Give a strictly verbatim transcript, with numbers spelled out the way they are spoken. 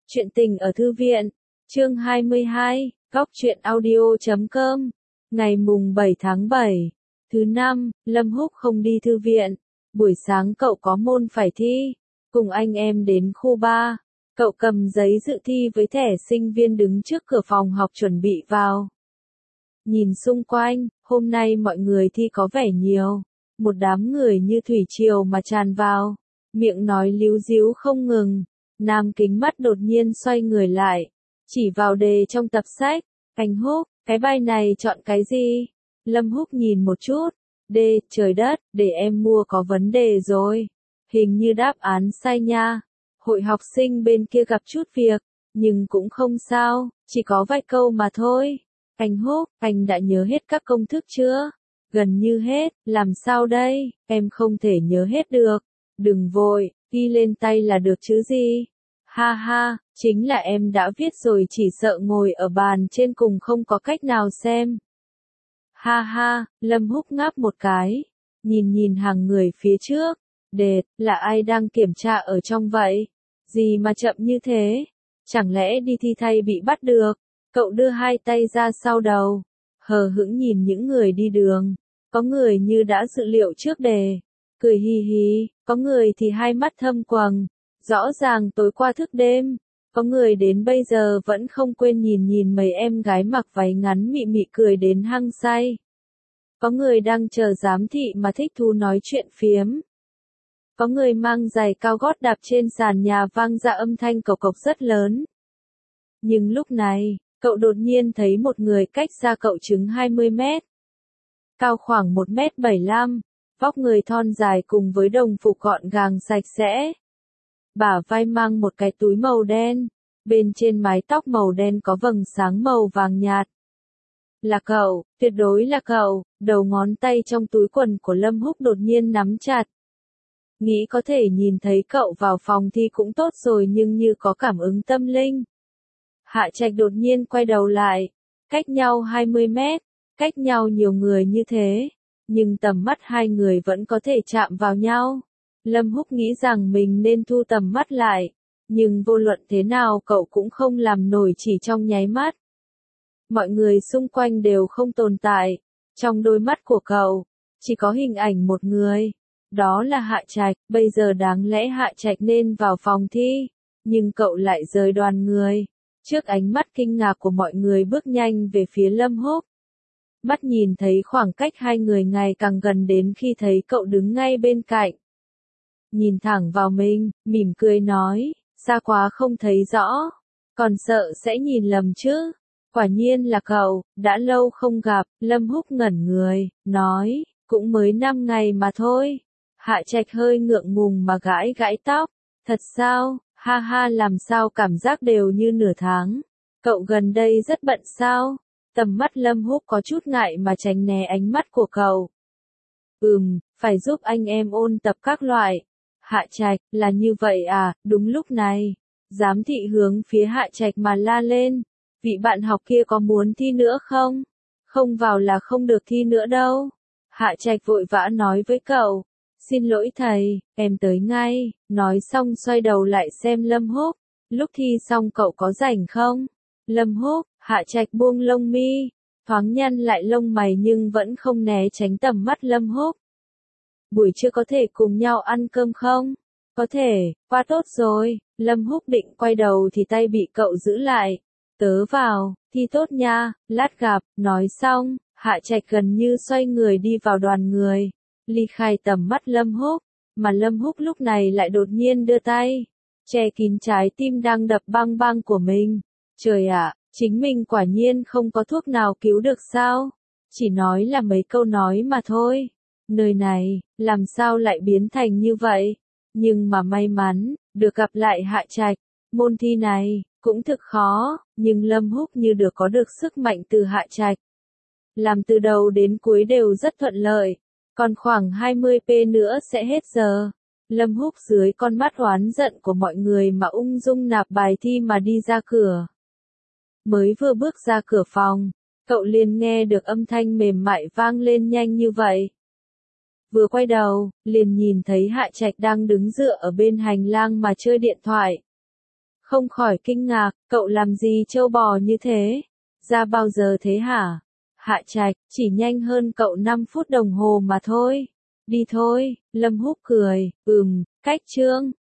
Chuyện tình ở thư viện, chương hai mươi hai, góc truyện audio chấm com, ngày mùng bảy tháng bảy, thứ năm, Lâm Húc không đi thư viện, buổi sáng cậu có môn phải thi, cùng anh em đến khu ba, cậu cầm giấy dự thi với thẻ sinh viên đứng trước cửa phòng học chuẩn bị vào. Nhìn xung quanh, hôm nay mọi người thi có vẻ nhiều, một đám người như thủy triều mà tràn vào, miệng nói líu díu không ngừng. Nam kính mắt đột nhiên xoay người lại, chỉ vào đề trong tập sách, anh Húc, cái bài này chọn cái gì? Lâm Húc nhìn một chút, đề, trời đất, để em mua có vấn đề rồi, hình như đáp án sai nha. Hội học sinh bên kia gặp chút việc, nhưng cũng không sao, chỉ có vài câu mà thôi. Anh Húc, anh đã nhớ hết các công thức chưa? Gần như hết, làm sao đây, em không thể nhớ hết được. Đừng vội, ghi lên tay là được chứ gì. Ha ha, chính là em đã viết rồi chỉ sợ ngồi ở bàn trên cùng không có cách nào xem. Ha ha, Lâm Húc ngáp một cái, nhìn nhìn hàng người phía trước, đệt, là ai đang kiểm tra ở trong vậy? Gì mà chậm như thế? Chẳng lẽ đi thi thay bị bắt được? Cậu đưa hai tay ra sau đầu, hờ hững nhìn những người đi đường, có người như đã dự liệu trước đề, cười hì hì, có người thì hai mắt thâm quầng. Rõ ràng tối qua thức đêm, có người đến bây giờ vẫn không quên nhìn nhìn mấy em gái mặc váy ngắn mị mị cười đến hăng say. Có người đang chờ giám thị mà thích thú nói chuyện phiếm. Có người mang giày cao gót đạp trên sàn nhà vang ra âm thanh cộc cộc rất lớn. Nhưng lúc này, cậu đột nhiên thấy một người cách xa cậu chừng hai mươi mét. Cao khoảng một mét bảy mươi lăm, vóc người thon dài cùng với đồng phục gọn gàng sạch sẽ. Bả vai mang một cái túi màu đen, bên trên mái tóc màu đen có vầng sáng màu vàng nhạt. Là cậu, tuyệt đối là cậu, đầu ngón tay trong túi quần của Lâm Húc đột nhiên nắm chặt. Nghĩ có thể nhìn thấy cậu vào phòng thi cũng tốt rồi nhưng như có cảm ứng tâm linh. Hạ Trạch đột nhiên quay đầu lại, cách nhau hai mươi mét, cách nhau nhiều người như thế, nhưng tầm mắt hai người vẫn có thể chạm vào nhau. Lâm Húc nghĩ rằng mình nên thu tầm mắt lại, nhưng vô luận thế nào cậu cũng không làm nổi chỉ trong nháy mắt. Mọi người xung quanh đều không tồn tại, trong đôi mắt của cậu, chỉ có hình ảnh một người, đó là Hạ Trạch, bây giờ đáng lẽ Hạ Trạch nên vào phòng thi, nhưng cậu lại rời đoàn người, trước ánh mắt kinh ngạc của mọi người bước nhanh về phía Lâm Húc. Mắt nhìn thấy khoảng cách hai người ngày càng gần đến khi thấy cậu đứng ngay bên cạnh. Nhìn thẳng vào mình, mỉm cười nói, xa quá không thấy rõ, còn sợ sẽ nhìn lầm chứ. Quả nhiên là cậu, đã lâu không gặp, Lâm Húc ngẩn người, nói, cũng mới năm ngày mà thôi. Hạ Trạch hơi ngượng ngùng mà gãi gãi tóc, thật sao, ha ha làm sao cảm giác đều như nửa tháng. Cậu gần đây rất bận sao? Tầm mắt Lâm Húc có chút ngại mà tránh né ánh mắt của cậu. Ừm, phải giúp anh em ôn tập các loại. Hạ Trạch, là như vậy à, đúng lúc này. Giám thị hướng phía Hạ Trạch mà la lên. Vị bạn học kia có muốn thi nữa không? Không vào là không được thi nữa đâu. Hạ Trạch vội vã nói với cậu. Xin lỗi thầy, em tới ngay. Nói xong xoay đầu lại xem Lâm Húc. Lúc thi xong cậu có rảnh không? Lâm Húc, Hạ Trạch buông lông mi. Thoáng nhăn lại lông mày nhưng vẫn không né tránh tầm mắt Lâm Húc. Buổi trưa có thể cùng nhau ăn cơm không? Có thể, quá tốt rồi. Lâm Húc định quay đầu thì tay bị cậu giữ lại. Tớ vào, thi tốt nha, lát gặp. Nói xong, Hạ Trạch gần như xoay người đi vào đoàn người, ly khai tầm mắt Lâm Húc, mà Lâm Húc lúc này lại đột nhiên đưa tay, che kín trái tim đang đập bang bang của mình. Trời ạ, chính mình quả nhiên không có thuốc nào cứu được sao? Chỉ nói là mấy câu nói mà thôi. Nơi này, làm sao lại biến thành như vậy? Nhưng mà may mắn, được gặp lại Hạ Trạch, môn thi này, cũng thực khó, nhưng Lâm Húc như được có được sức mạnh từ Hạ Trạch. Làm từ đầu đến cuối đều rất thuận lợi, còn khoảng hai mươi phút nữa sẽ hết giờ. Lâm Húc dưới con mắt oán giận của mọi người mà ung dung nạp bài thi mà đi ra cửa. Mới vừa bước ra cửa phòng, cậu liền nghe được âm thanh mềm mại vang lên nhanh như vậy. Vừa quay đầu, liền nhìn thấy Hạ Trạch đang đứng dựa ở bên hành lang mà chơi điện thoại. không khỏi kinh ngạc, cậu làm gì trâu bò như thế? Ra bao giờ thế hả? Hạ Trạch, chỉ nhanh hơn cậu năm phút đồng hồ mà thôi. Đi thôi, Lâm Húc cười, ừm, cách Trương.